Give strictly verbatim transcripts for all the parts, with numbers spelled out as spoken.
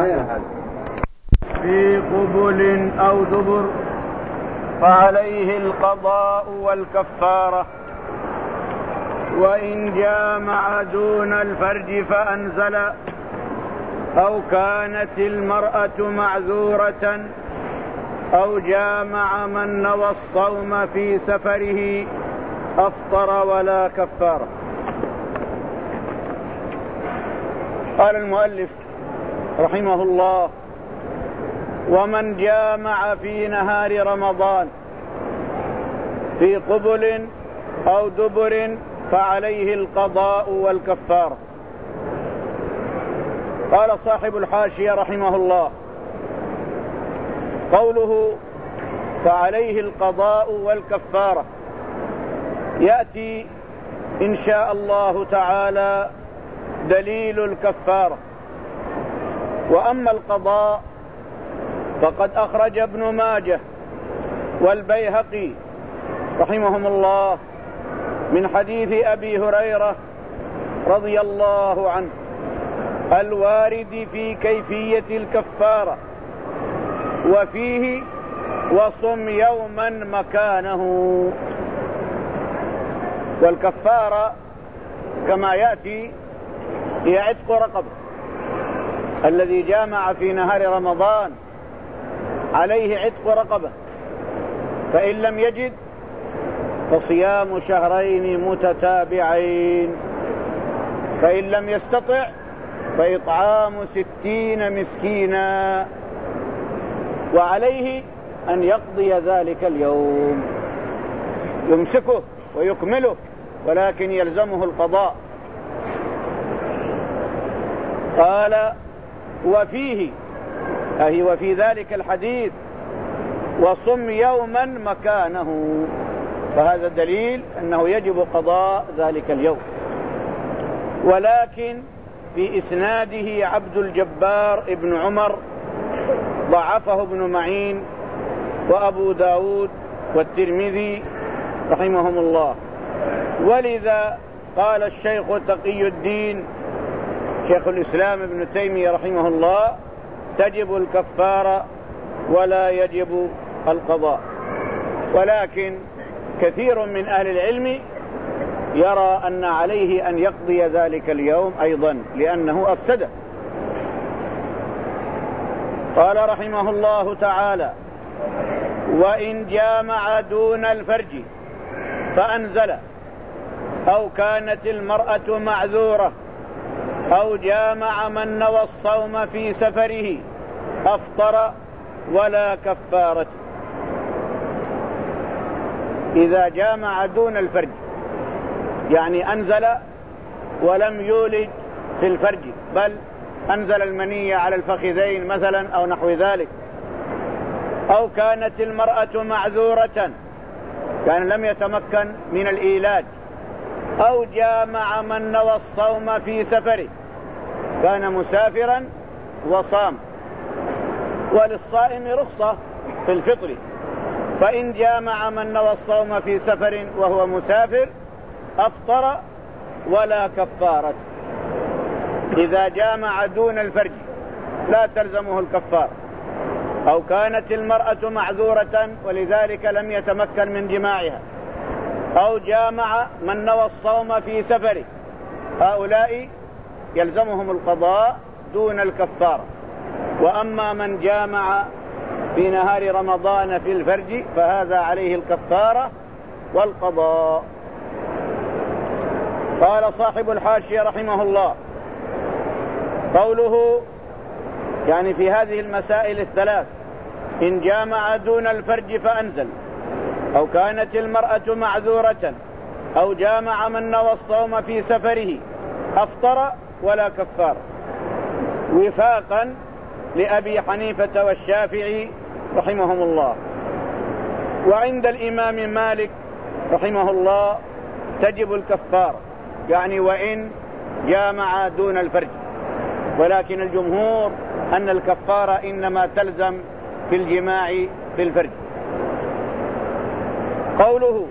في قبل أو دبر فعليه القضاء والكفارة. وإن جامع دون الفرج فأنزل أو كانت المرأة معذورة أو جامع من نوى الصوم في سفره أفطر ولا كفارة. قال المؤلف رحمه الله: ومن جامع في نهار رمضان في قبل أو دبر فعليه القضاء والكفارة. قال صاحب الحاشية رحمه الله: قوله فعليه القضاء والكفارة يأتي إن شاء الله تعالى دليل الكفارة. وأما القضاء فقد أخرج ابن ماجه والبيهقي رحمهم الله من حديث أبي هريرة رضي الله عنه الوارد في كيفية الكفارة، وفيه وصم يوما مكانه. والكفارة كما يأتي هي عتق رقبة. الذي جامع في نهار رمضان عليه عتق رقبة، فإن لم يجد فصيام شهرين متتابعين، فإن لم يستطع فإطعام ستين مسكينا، وعليه أن يقضي ذلك اليوم، يمسكه ويكمله، ولكن يلزمه القضاء. قال: وفيه أي وفي ذلك الحديث وصم يوما مكانه، فهذا دليل أنه يجب قضاء ذلك اليوم. ولكن في إسناده عبد الجبار ابن عمر ضعفه ابن معين وأبو داود والترمذي رحمهم الله. ولذا قال الشيخ تقي الدين شيخ الإسلام ابن تيمية رحمه الله: تجب الكفارة ولا يجب القضاء. ولكن كثير من أهل العلم يرى أن عليه أن يقضي ذلك اليوم أيضا لأنه أفسده. قال رحمه الله تعالى: وإن جامع دون الفرج فأنزل أو كانت المرأة معذورة أو جامع من نوى الصوم في سفره أفطر ولا كفارة. إذا جامع دون الفرج يعني أنزل ولم يولج في الفرج، بل أنزل المنية على الفخذين مثلا أو نحو ذلك، أو كانت المرأة معذورة كان لم يتمكن من الإيلاج، أو جامع من نوى الصوم في سفره كان مسافرا وصام. وللصائم رخصة في الفطر، فإن جامع من نوى الصوم في سفر وهو مسافر أفطر ولا كفارة. إذا جامع دون الفرج لا تلزمه الكفارة. أو كانت المرأة معذورة ولذلك لم يتمكن من جماعها، أو جامع من نوى الصوم في سفره، هؤلاء يلزمهم القضاء دون الكفارة. وأما من جامع في نهار رمضان في الفرج فهذا عليه الكفارة والقضاء. قال صاحب الحاشية رحمه الله: قوله يعني في هذه المسائل الثلاث: إن جامع دون الفرج فأنزل، أو كانت المرأة معذورة، أو جامع من نوى الصوم في سفره أفطر ولا كفار، وفاقا لأبي حنيفة والشافعي رحمهم الله. وعند الإمام مالك رحمه الله تجب الكفارة، يعني وإن جامع دون الفرج، ولكن الجمهور أن الكفارة إنما تلزم في الجماع في الفرج. قوله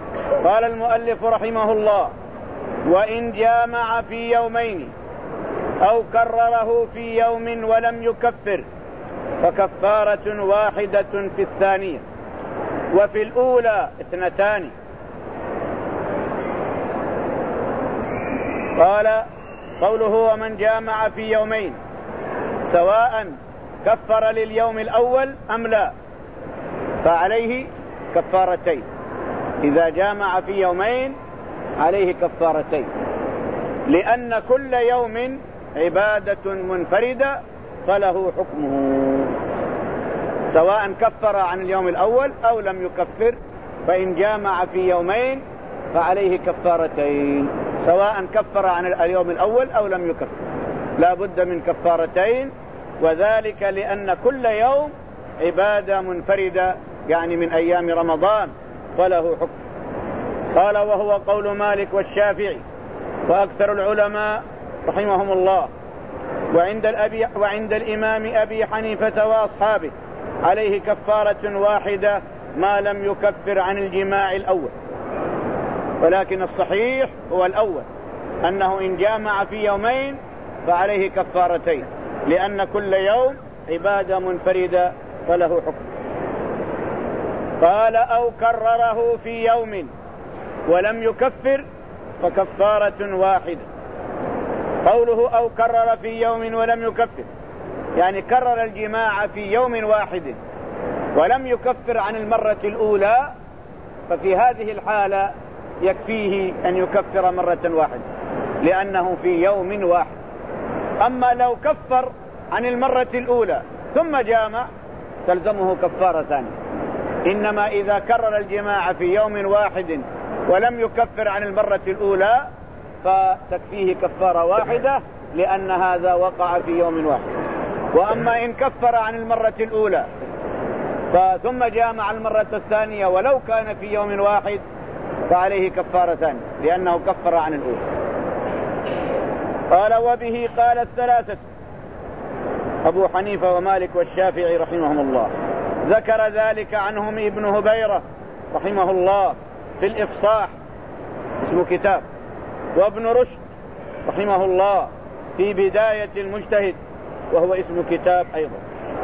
قال المؤلف رحمه الله: وإن جامع في يومين أو كرره في يوم ولم يكفر فكفارة واحدة في الثانية، وفي الأولى اثنتان. قال قوله ومن جامع في يومين سواء كفر لليوم الأول أم لا فعليه كفارتين. إذا جامع في يومين عليه كفارتين، لأن كل يوم عبادة منفردة فله حكمه، سواء كفر عن اليوم الأول أو لم يكفر. فإن جامع في يومين فعليه كفارتين، سواء كفر عن اليوم الأول أو لم يكفر، لا بد من كفارتين، وذلك لأن كل يوم عبادة منفردة يعني من أيام رمضان فله حكم. قال وهو قول مالك والشافعي وأكثر العلماء رحمهم الله، وعند, الأبي وعند الإمام أبي حنيفة وأصحابه عليه كفارة واحدة ما لم يكفر عن الجماع الأول، ولكن الصحيح هو الأول، أنه إن جامع في يومين فعليه كفارتين، لأن كل يوم عبادة منفردة فله حكم. قال أو كرره في يوم ولم يكفر فكفارة واحدة. قوله أو كرر في يوم ولم يكفر يعني كرر الجماع في يوم واحد ولم يكفر عن المرة الأولى، ففي هذه الحالة يكفيه أن يكفر مرة واحدة لأنه في يوم واحد. أما لو كفر عن المرة الأولى ثم جامع تلزمه كفارة ثانية. إنما إذا كرر الجماع في يوم واحد ولم يكفر عن المرة الأولى فتكفيه كفارة واحدة لأن هذا وقع في يوم واحد. وأما إن كفر عن المرة الأولى ثم جامع المرة الثانية ولو كان في يوم واحد فعليه كفارة ثانية لأنه كفر عن الأولى. قال وبه قال الثلاثة أبو حنيفة ومالك والشافعي رحمهم الله. ذكر ذلك عنهم ابن هبيرة رحمه الله في الإفصاح اسمه كتاب، وابن رشد رحمه الله في بداية المجتهد وهو اسم كتاب أيضا.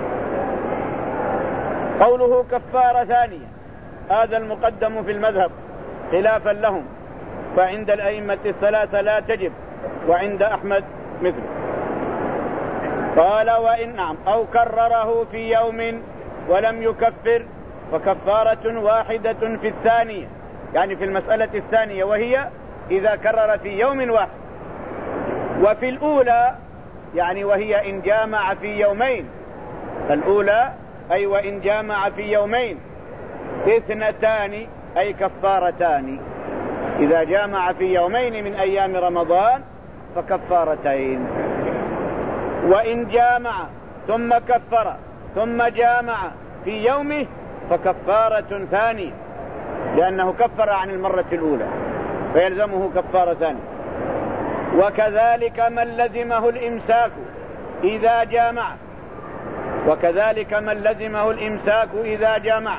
قوله كفارة ثانية هذا المقدم في المذهب خلافا لهم، فعند الأئمة الثلاثة لا تجب، وعند أحمد مثله. قال وإن نعم أو كرره في يوم ولم يكفر فكفارة واحدة في الثانية، يعني في المسألة الثانية وهي إذا كرر في يوم واحد. وفي الأولى يعني وهي إن جامع في يومين، الأولى أي وإن جامع في يومين اثنتان أي كفارتان. إذا جامع في يومين من أيام رمضان فكفارتين. وإن جامع ثم كفر ثم جامع في يومه فكفارة ثانية لأنه كفر عن المرة الأولى فيلزمه كفارة ثانية. وكذلك من لزمه الإمساك إذا جامع وكذلك من لزمه الإمساك إذا جامع.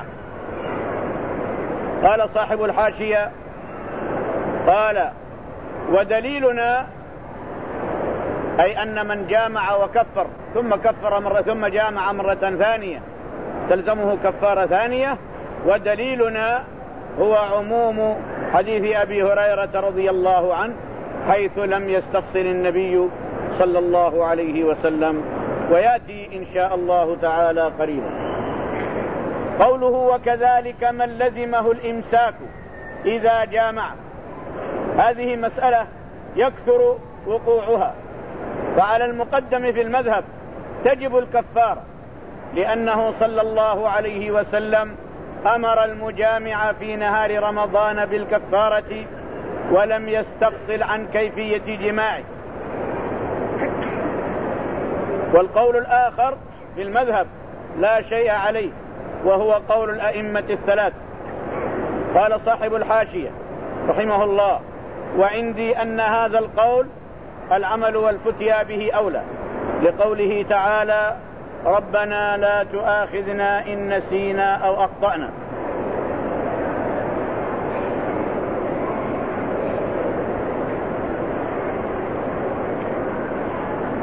قال صاحب الحاشية قال ودليلنا أي أن من جامع وكفر ثم كفر مرة ثم جامع مرة ثانية تلزمه كفارة ثانية. ودليلنا هو عموم حديث أبي هريرة رضي الله عنه حيث لم يستفصل النبي صلى الله عليه وسلم، ويأتي إن شاء الله تعالى قريبا. قوله وكذلك من لزمه الإمساك إذا جامع، هذه مسألة يكثر وقوعها، فعلى المقدم في المذهب تجب الكفارة لأنه صلى الله عليه وسلم أمر المجامع في نهار رمضان بالكفارة ولم يستفصل عن كيفية جماعه. والقول الآخر في المذهب لا شيء عليه وهو قول الأئمة الثلاث. قال صاحب الحاشية رحمه الله وعندي أن هذا القول العمل والفتيا به أولى، لقوله تعالى ربنا لا تؤاخذنا إن نسينا أو أخطأنا.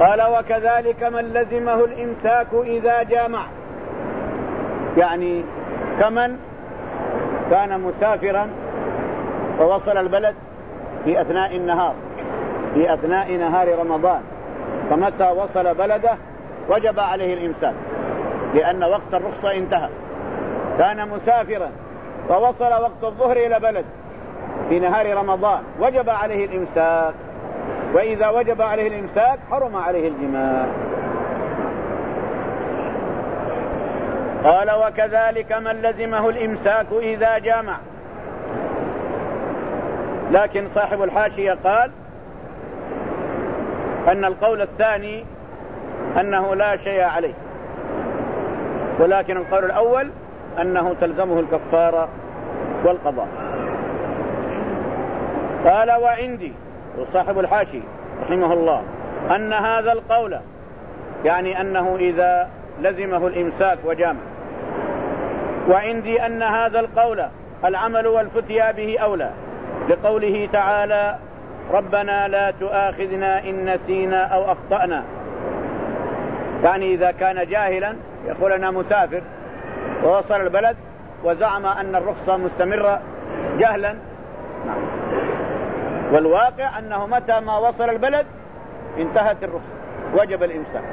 قال وكذلك من لزمه الإمساك إذا جامع، يعني كمن كان مسافرا ووصل البلد في أثناء النهار في أثناء نهار رمضان، فمتى وصل بلده وجب عليه الإمساك لأن وقت الرخصة انتهى. كان مسافرا ووصل وقت الظهر إلى بلد في نهار رمضان وجب عليه الإمساك، وإذا وجب عليه الإمساك حرم عليه الجماع. قال وكذلك من لزمه الإمساك إذا جامع، لكن صاحب الحاشية قال أن القول الثاني أنه لا شيء عليه، ولكن القول الأول أنه تلزمه الكفارة والقضاء. قال وعندي وصاحب الحاشية رحمه الله أن هذا القول يعني أنه إذا لزمه الإمساك وجامع، وعندي أن هذا القول العمل والفتيا به أولى، لقوله تعالى ربنا لا تؤاخذنا إن نسينا أو أخطأنا، يعني إذا كان جاهلا يقول أنا مسافر ووصل البلد وزعم أن الرخصة مستمرة جهلا، والواقع أنه متى ما وصل البلد انتهت الرخصة وجب الإمساك.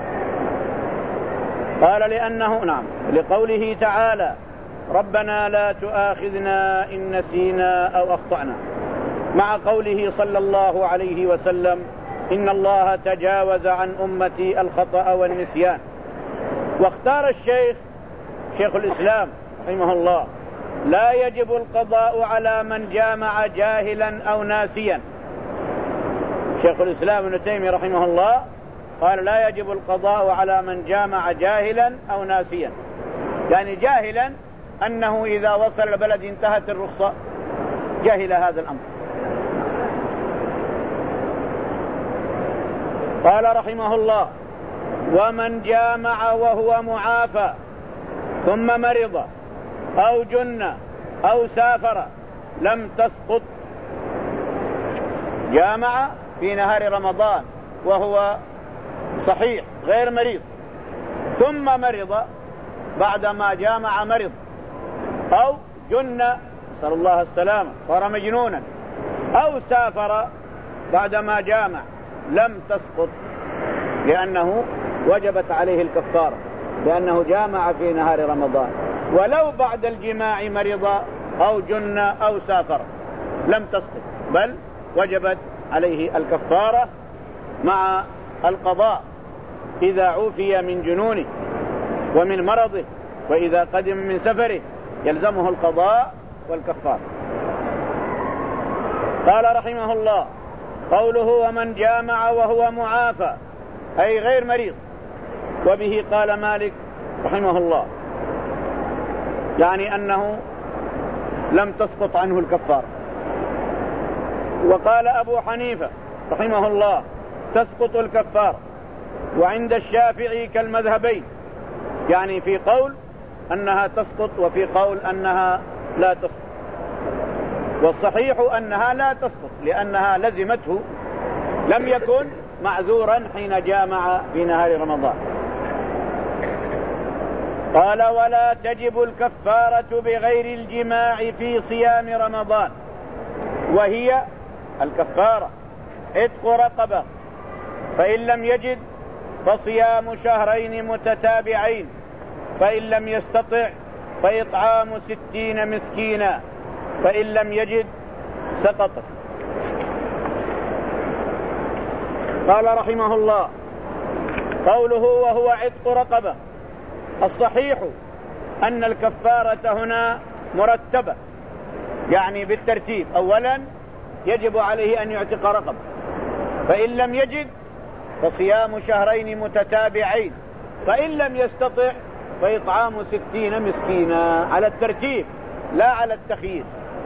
قال لأنه نعم لقوله تعالى ربنا لا تؤاخذنا إن نسينا أو أخطأنا، مع قوله صلى الله عليه وسلم إن الله تجاوز عن أمتي الخطأ والنسيان. واختار الشيخ شيخ الإسلام رحمه الله لا يجب القضاء على من جامع جاهلا أو ناسيا. شيخ الإسلام ابن تيمية رحمه الله قال لا يجب القضاء على من جامع جاهلا أو ناسيا، يعني جاهلا أنه إذا وصل البلد انتهت الرخصة، جاهل هذا الأمر. قال رحمه الله ومن جامع وهو معافى ثم مرض أو جن أو سافر لم تسقط. جامع في نهار رمضان وهو صحيح غير مريض، ثم مرض بعدما جامع مرض، أو جن نسأل الله السلامة صار مجنونا، أو سافر بعدما جامع لم تسقط، لأنه وجبت عليه الكفارة لأنه جامع في نهار رمضان، ولو بعد الجماع مرض أو جن أو سافر لم تسقط، بل وجبت عليه الكفارة مع القضاء إذا عوفي من جنونه ومن مرضه، وإذا قدم من سفره يلزمه القضاء والكفارة. قال رحمه الله قوله ومن جامع وهو معافى أي غير مريض، وبه قال مالك رحمه الله يعني أنه لم تسقط عنه الكفارة. وقال أبو حنيفة رحمه الله تسقط الكفارة، وعند الشافعي كالمذهبين، يعني في قول أنها تسقط وفي قول أنها لا تسقط، والصحيح أنها لا تسقط لأنها لزمته، لم يكن معذورا حين جامع في نهار رمضان. قال ولا تجب الكفارة بغير الجماع في صيام رمضان، وهي الكفارة عتق رقبة، فإن لم يجد فصيام شهرين متتابعين، فإن لم يستطع فإطعام ستين مسكينا، فإن لم يجد سقطت. قال رحمه الله قوله وهو عتق رقبة، الصحيح أن الكفارة هنا مرتبة، يعني بالترتيب، أولا يجب عليه أن يعتق رقبة، فإن لم يجد فصيام شهرين متتابعين، فإن لم يستطع فإطعام ستين مسكينا، على الترتيب لا على التخيير.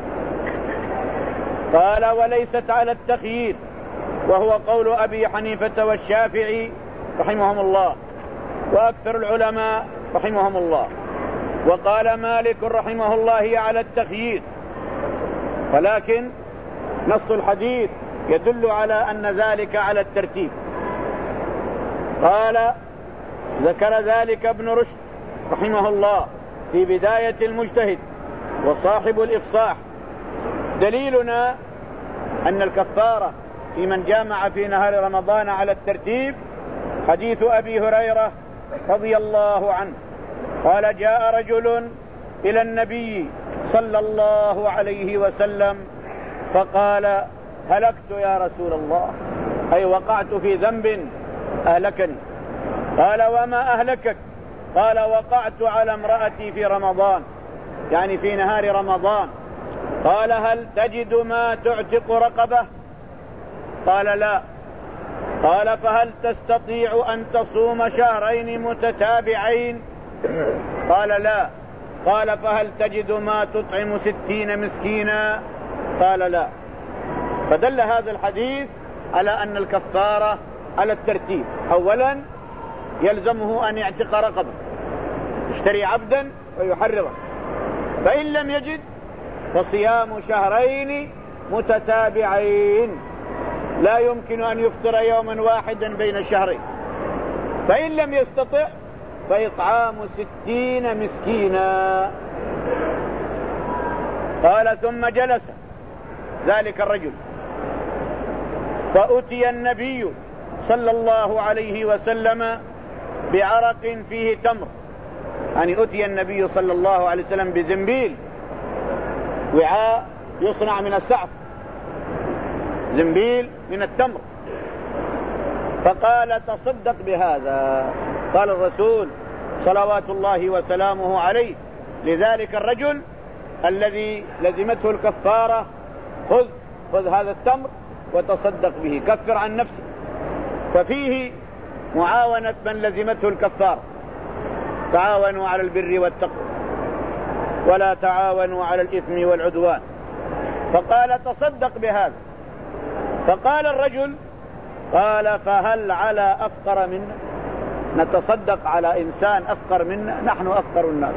قال وليست على التخيير، وهو قول أبي حنيفة والشافعي رحمهم الله وأكثر العلماء رحمهم الله. وقال مالك رحمه الله هي على التخيير، ولكن نص الحديث يدل على أن ذلك على الترتيب. قال ذكر ذلك ابن رشد رحمه الله في بداية المجتهد وصاحب الإفصاح. دليلنا أن الكفارة في من جامع في نهار رمضان على الترتيب حديث أبي هريرة رضي الله عنه قال جاء رجل إلى النبي صلى الله عليه وسلم فقال هلكت يا رسول الله، أي وقعت في ذنب أهلكني. قال وما أهلكك؟ قال وقعت على امرأتي في رمضان، يعني في نهار رمضان. قال هل تجد ما تعتق رقبة؟ قال لا. قال فهل تستطيع أن تصوم شهرين متتابعين؟ قال لا. قال فهل تجد ما تطعم ستين مسكينا؟ قال لا. فدل هذا الحديث على أن الكفارة على الترتيب. أولا يلزمه أن يعتق رقبة، يشتري عبدا ويحرره، فإن لم يجد فصيام شهرين متتابعين، لا يمكن أن يفطر يوما واحدا بين الشهرين. فإن لم يستطع فإطعام ستين مسكينا. قال ثم جلس ذلك الرجل فأتي النبي صلى الله عليه وسلم بعرق فيه تمر، يعني أتي النبي صلى الله عليه وسلم بزنبيل، وعاء يصنع من السعف، زنبيل من التمر، فقال تصدق بهذا. قال الرسول صلوات الله وسلامه عليه لذلك الرجل الذي لزمته الكفارة خذ خذ هذا التمر وتصدق به، كفر عن نفسه. ففيه معاونة من لزمته الكفارة، تعاونوا على البر والتقوى ولا تعاونوا على الإثم والعدوان. فقال تصدق بهذا. فقال الرجل قال فهل على أفقر منا؟ نتصدق على إنسان أفقر منا؟ نحن أفقر الناس.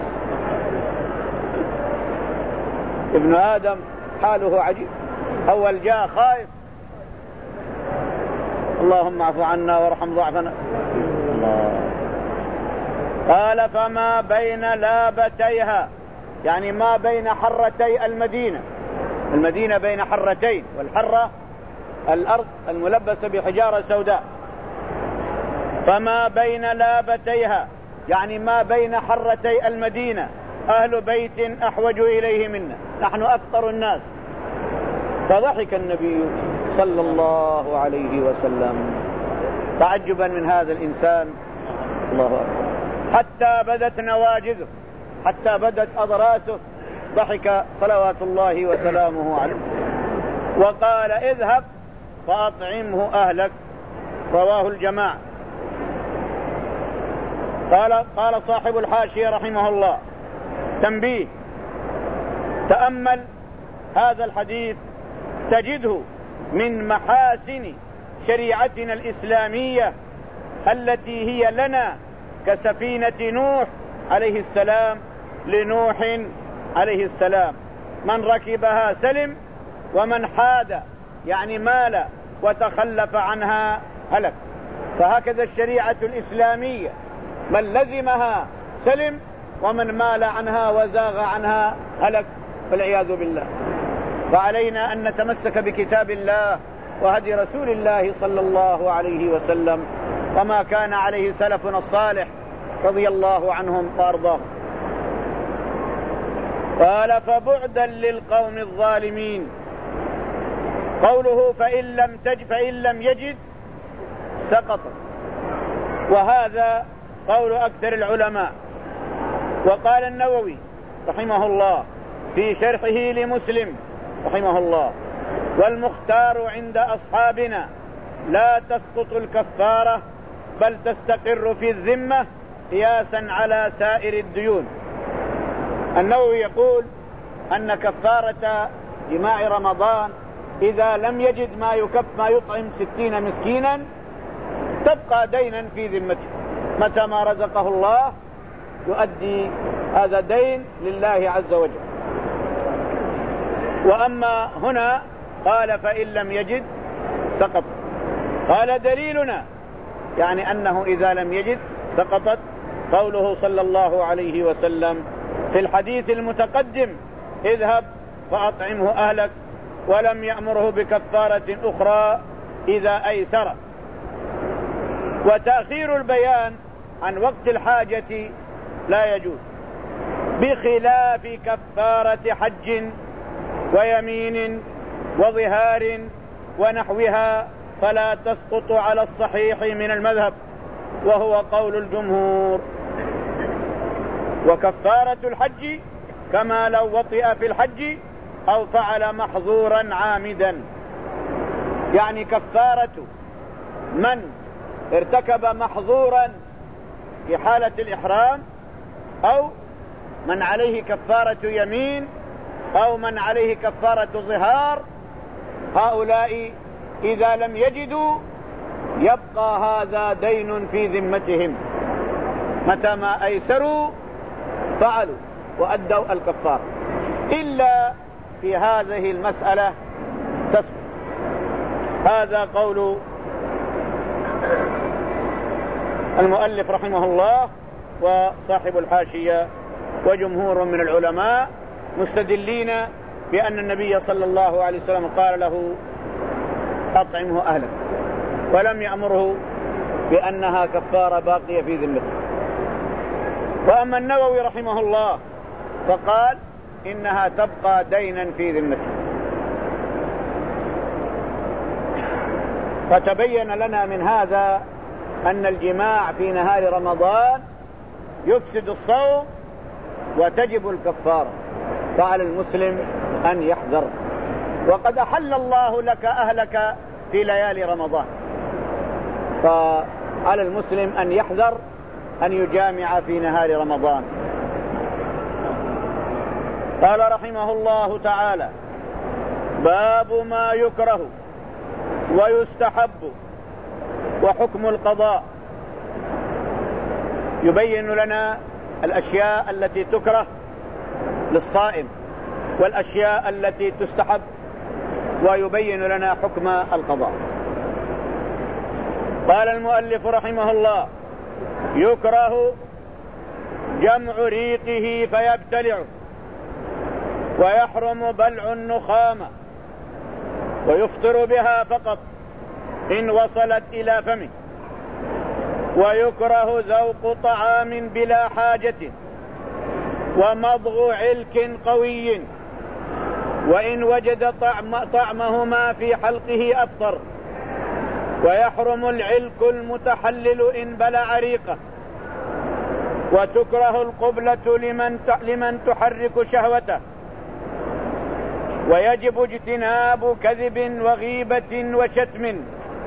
ابن آدم حاله عجيب، أول جاء خائف، اللهم اعف عنا وارحم ضعفنا. الله. قال فما بين لابتيها، يعني ما بين حرتي المدينة، المدينة بين حرتين، والحرة الأرض الملبسة بحجارة سوداء. فما بين لابتيها يعني ما بين حرتي المدينة أهل بيت أحوج إليه منا، نحن أفقر الناس. فضحك النبي صلى الله عليه وسلم تعجبا من هذا الإنسان، الله أكبر، حتى بدت نواجذه، حتى بدت أضراسه، ضحك صلوات الله وسلامه عليه، وقال اذهب فأطعمه أهلك. رواه الجماعة. قال قال صاحب الحاشية رحمه الله تنبيه: تأمل هذا الحديث تجده من محاسن شريعتنا الإسلامية التي هي لنا كسفينة نوح عليه السلام لنوح عليه السلام، من ركبها سلم ومن حاد يعني مال وتخلف عنها هلك. فهكذا الشريعة الإسلامية من لزمها سلم ومن مال عنها وزاغ عنها هلك، والعياذ بالله. فعلينا أن نتمسك بكتاب الله وهدي رسول الله صلى الله عليه وسلم وما كان عليه سلفنا الصالح رضي الله عنهم وارضاهم. قال فبعدا للقوم الظالمين. قوله فإن لم تجد فإن لم يجد سقط، وهذا قول أكثر العلماء. وقال النووي رحمه الله في شرحه لمسلم رحمه الله: والمختار عند أصحابنا لا تسقط الكفارة بل تستقر في الذمة قياسا على سائر الديون. النووي يقول أن كفارة جماع رمضان إذا لم يجد ما يكف ما يطعم ستين مسكينا تبقى دينا في ذمته، متى ما رزقه الله يؤدي هذا دين لله عز وجل. وأما هنا قال فإن لم يجد سقط. قال دليلنا يعني أنه إذا لم يجد سقطت. قوله صلى الله عليه وسلم في الحديث المتقدم اذهب فأطعمه أهلك، ولم يأمره بكفارة أخرى إذا أيسر. وتأخير البيان عن وقت الحاجة لا يجوز، بخلاف كفارة حج ويمين وظهار ونحوها، فلا تسقط على الصحيح من المذهب وهو قول الجمهور. وكفارة الحج كما لو وطئ في الحج أو فعل محظورا عامدا، يعني كفارة من ارتكب محظورا في حالة الإحرام، أو من عليه كفارة يمين، أو من عليه كفارة ظهار، هؤلاء إذا لم يجدوا يبقى هذا دين في ذمتهم، متى ما أيسروا فعلوا وأدوا الكفارة، إلا في هذه المسألة تسقط. هذا قول المؤلف رحمه الله وصاحب الحاشية وجمهور من العلماء، مستدلين بأن النبي صلى الله عليه وسلم قال له أطعمه أهلك، ولم يأمره بأنها كفارة باقية في ذمته. وأما النووي رحمه الله فقال إنها تبقى دينا في ذمته. فتبين لنا من هذا أن الجماع في نهار رمضان يفسد الصوم وتجب الكفارة، فعلى المسلم أن يحذر. وقد أحل الله لك أهلك في ليالي رمضان، فعلى المسلم أن يحذر أن يجامع في نهار رمضان. قال رحمه الله تعالى: باب ما يكره ويستحب وحكم القضاء. يبين لنا الأشياء التي تكره للصائم والأشياء التي تستحب، ويبين لنا حكم القضاء. قال المؤلف رحمه الله: يكره جمع ريقه فيبتلعه، ويحرم بلع النخامة، ويفطر بها فقط إن وصلت إلى فمه، ويكره ذوق طعام بلا حاجة، ومضغ علك قوي، وإن وجد طعم طعمهما في حلقه أفطر. ويحرم العلك المتحلل إن بلع ريقه. وتكره القبلة لمن لمن تحرك شهوته. ويجب اجتناب كذب وغيبة وشتم.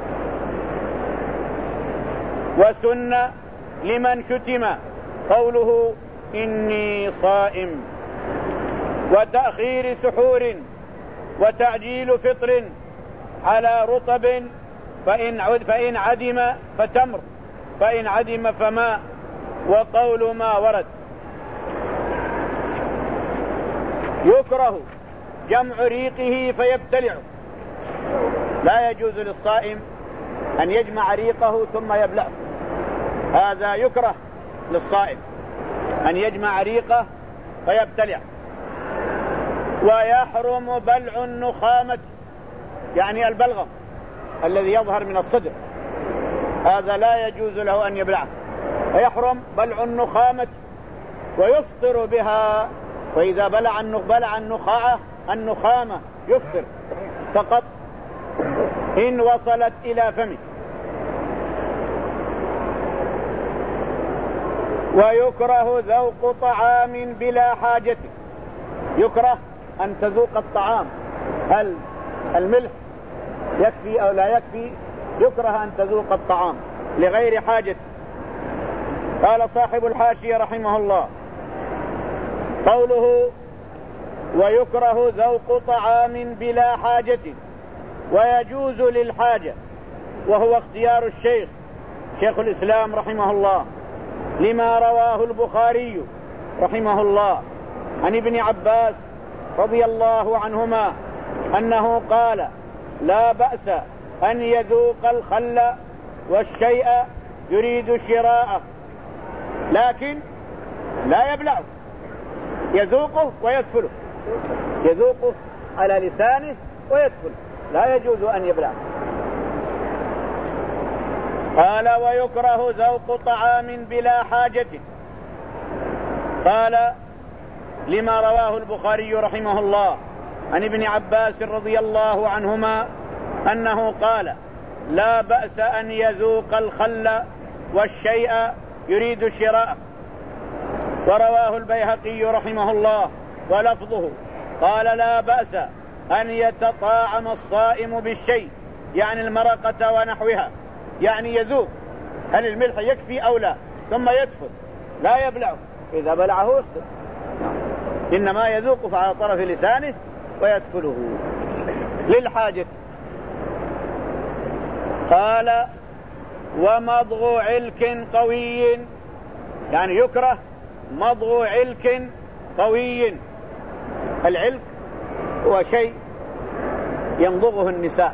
وسن لمن شتم قوله إني صائم. وتأخير سحور وتعجيل فطر على رطب، فإن عد فإن عدم فتمر، فإن عدم فماء، وقول ما ورد. يكره جمع ريقه فيبتلعه. لا يجوز للصائم أن يجمع ريقه ثم يبلعه، هذا يكره للصائم أن يجمع ريقه فيبتلع. ويحرم بلع النخامة، يعني البلغم الذي يظهر من الصدر، هذا لا يجوز له أن يبلعه. ويحرم بلع النخامة، ويفطر بها. وإذا بلع بلع النخاعة النخامة يفطر فقط إن وصلت إلى فمه. ويكره ذوق طعام بلا حاجة. يكره أن تذوق الطعام، هل الملح يكفي أو لا يكفي؟ يكره أن تذوق الطعام لغير حاجة. قال صاحب الحاشية رحمه الله: قوله ويكره ذوق طعام بلا حاجة ويجوز للحاجة، وهو اختيار الشيخ شيخ الإسلام رحمه الله، لما رواه البخاري رحمه الله عن ابن عباس رضي الله عنهما أنه قال: لا بأس أن يذوق الخل والشيء يريد شراءه لكن لا يبلعه، يذوقه ويدفله، يذوقه على لسانه ويدفله، لا يجوز أن يبلعه. قال ويكره ذوق طعام بلا حاجة. قال لما رواه البخاري رحمه الله عن ابن عباس رضي الله عنهما أنه قال لا بأس أن يذوق الخل والشيء يريد شراءه. ورواه البيهقي رحمه الله ولفظه قال لا بأس أن يتطاعم الصائم بالشيء، يعني المرقة ونحوها، يعني يذوق هل الملح يكفي أو لا، ثم يدفل لا يبلعه، إذا بلعه يفطر، إنما يذوق على طرف لسانه ويدفله للحاجة. قال ومضغ علك قوي، يعني يكره مضغ علك قوي. العلك هو شيء يمضغه النساء،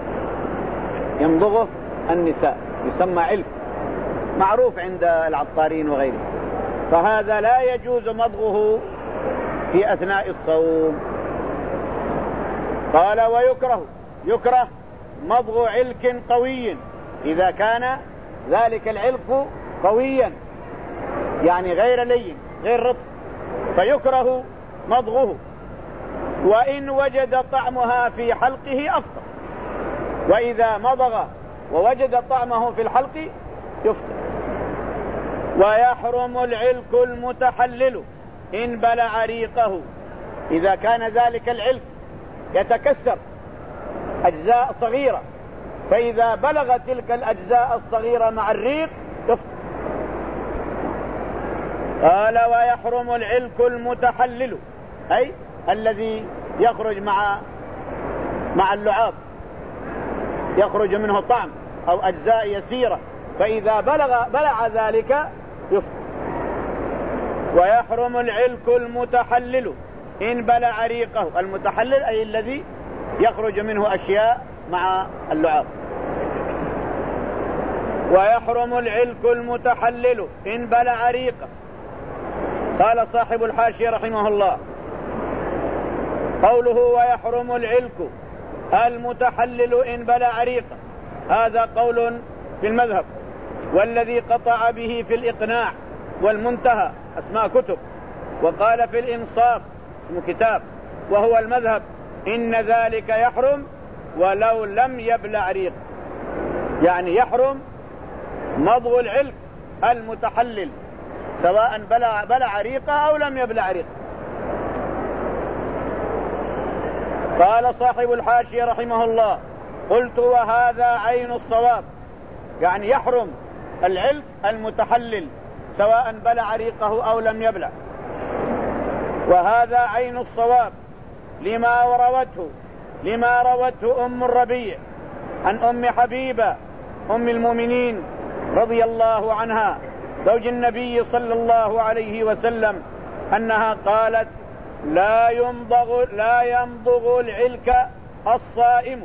يمضغه النساء يسمى علك، معروف عند العطارين وغيره، فهذا لا يجوز مضغه في أثناء الصوم. قال ويكره يكره مضغ علك قوي إذا كان ذلك العلك قويا، يعني غير لين غير رطب، فيكره مضغه، وإن وجد طعمها في حلقه أفطر، وإذا مضغ ووجد طعمه في الحلق يفطر. ويحرم العلك المتحلل إن بلع ريقه، إذا كان ذلك العلك يتكسر أجزاء صغيرة، فإذا بلغ تلك الأجزاء الصغيرة مع الريق يفطر. قال ويحرم العلك المتحلل، أي الذي يخرج مع مع اللعاب، يخرج منه طعم أو أجزاء يسيرة، فإذا بلغ بلع ذلك يفطر. ويحرم العلك المتحلل إن بلع ريقه، المتحلل أي الذي يخرج منه أشياء مع اللعاب. ويحرم العلك المتحلل إن بلع ريقه. قال صاحب الحاشية رحمه الله قوله ويحرم العلك المتحلل إن بلع ريقه، هذا قول في المذهب، والذي قطع به في الإقناع والمنتهى أسماء كتب، وقال في الإنصاف اسم كتاب وهو المذهب إن ذلك يحرم ولو لم يبلع ريق، يعني يحرم مضغ العلك المتحلل سواء بلع, بلع ريقه أو لم يبلع ريقه. قال صاحب الحاشية رحمه الله قلت وهذا عين الصواب، يعني يحرم العلك المتحلل سواء بلع ريقه أو لم يبلع، وهذا عين الصواب لما روته لما روته أم الربيع عن أم حبيبة أم المؤمنين رضي الله عنها زوج النبي صلى الله عليه وسلم أنها قالت لا يمضغ لا يمضغ العلك الصائم.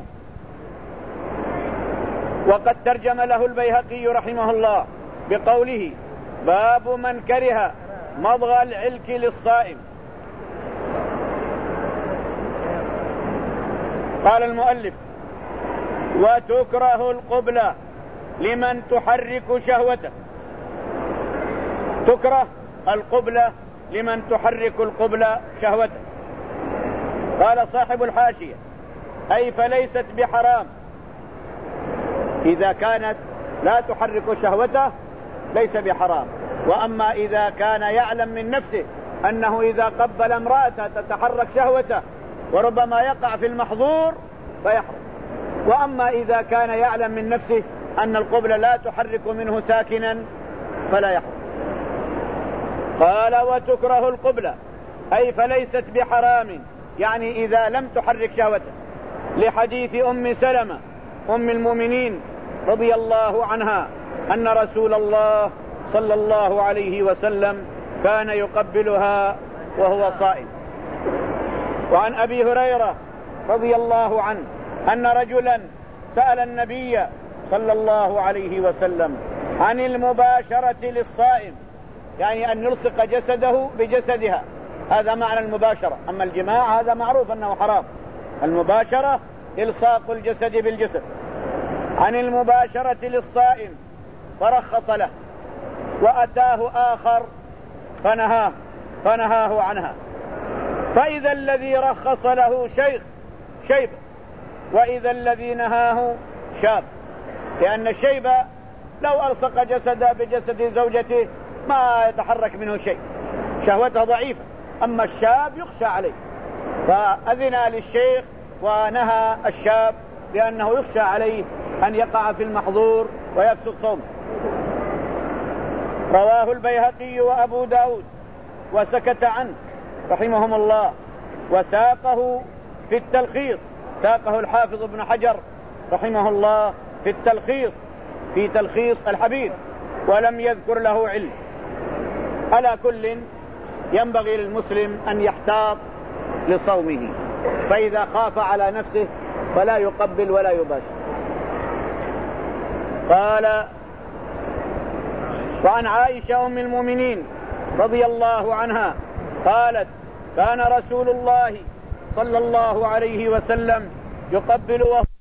وقد ترجم له البيهقي رحمه الله بقوله باب من كره مضغ العلك للصائم. قال المؤلف وتكره القبلة لمن تحرك شهوته، تكره القبلة لمن تحرك القبلة شهوته. قال صاحب الحاشية أي فليست بحرام إذا كانت لا تحرك شهوته، ليس بحرام. وأما إذا كان يعلم من نفسه أنه إذا قبل امرأته تتحرك شهوته وربما يقع في المحظور فيحرم. وأما إذا كان يعلم من نفسه أن القبلة لا تحرك منه ساكنا فلا يحرم. قال وتكره القبلة أي فليست بحرام، يعني إذا لم تحرك شهوته، لحديث أم سلمة أم المؤمنين رضي الله عنها أن رسول الله صلى الله عليه وسلم كان يقبلها وهو صائم. وعن أبي هريرة رضي الله عنه أن رجلا سأل النبي صلى الله عليه وسلم عن المباشرة للصائم، يعني أن يلصق جسده بجسدها، هذا معنى المباشرة. أما الجماع هذا معروف أنه حرام، المباشرة إلصاق الجسد بالجسد. عن المباشرة للصائم فرخص له، وأتاه آخر فنهاه فنهاه عنها. فإذا الذي رخص له شيخ شيب، وإذا الذي نهاه شاب، لأن الشيب لو ألصق جسده بجسد زوجته ما يتحرك منه شيء، شهوته ضعيفة. أما الشاب يخشى عليه، فأذن للشيخ ونهى الشاب لأنه يخشى عليه أن يقع في المحظور ويفسد صومه. رواه البيهقي وأبو داود وسكت عنه رحمهم الله، وساقه في التلخيص، ساقه الحافظ ابن حجر رحمه الله في التلخيص، في تلخيص الحبيب، ولم يذكر له علم. على كل ينبغي للمسلم أن يحتاط لصومه، فإذا خاف على نفسه فلا يقبل ولا يباشر. قال: وعن عائشة أم المؤمنين رضي الله عنها قالت: كان رسول الله صلى الله عليه وسلم يقبل وهو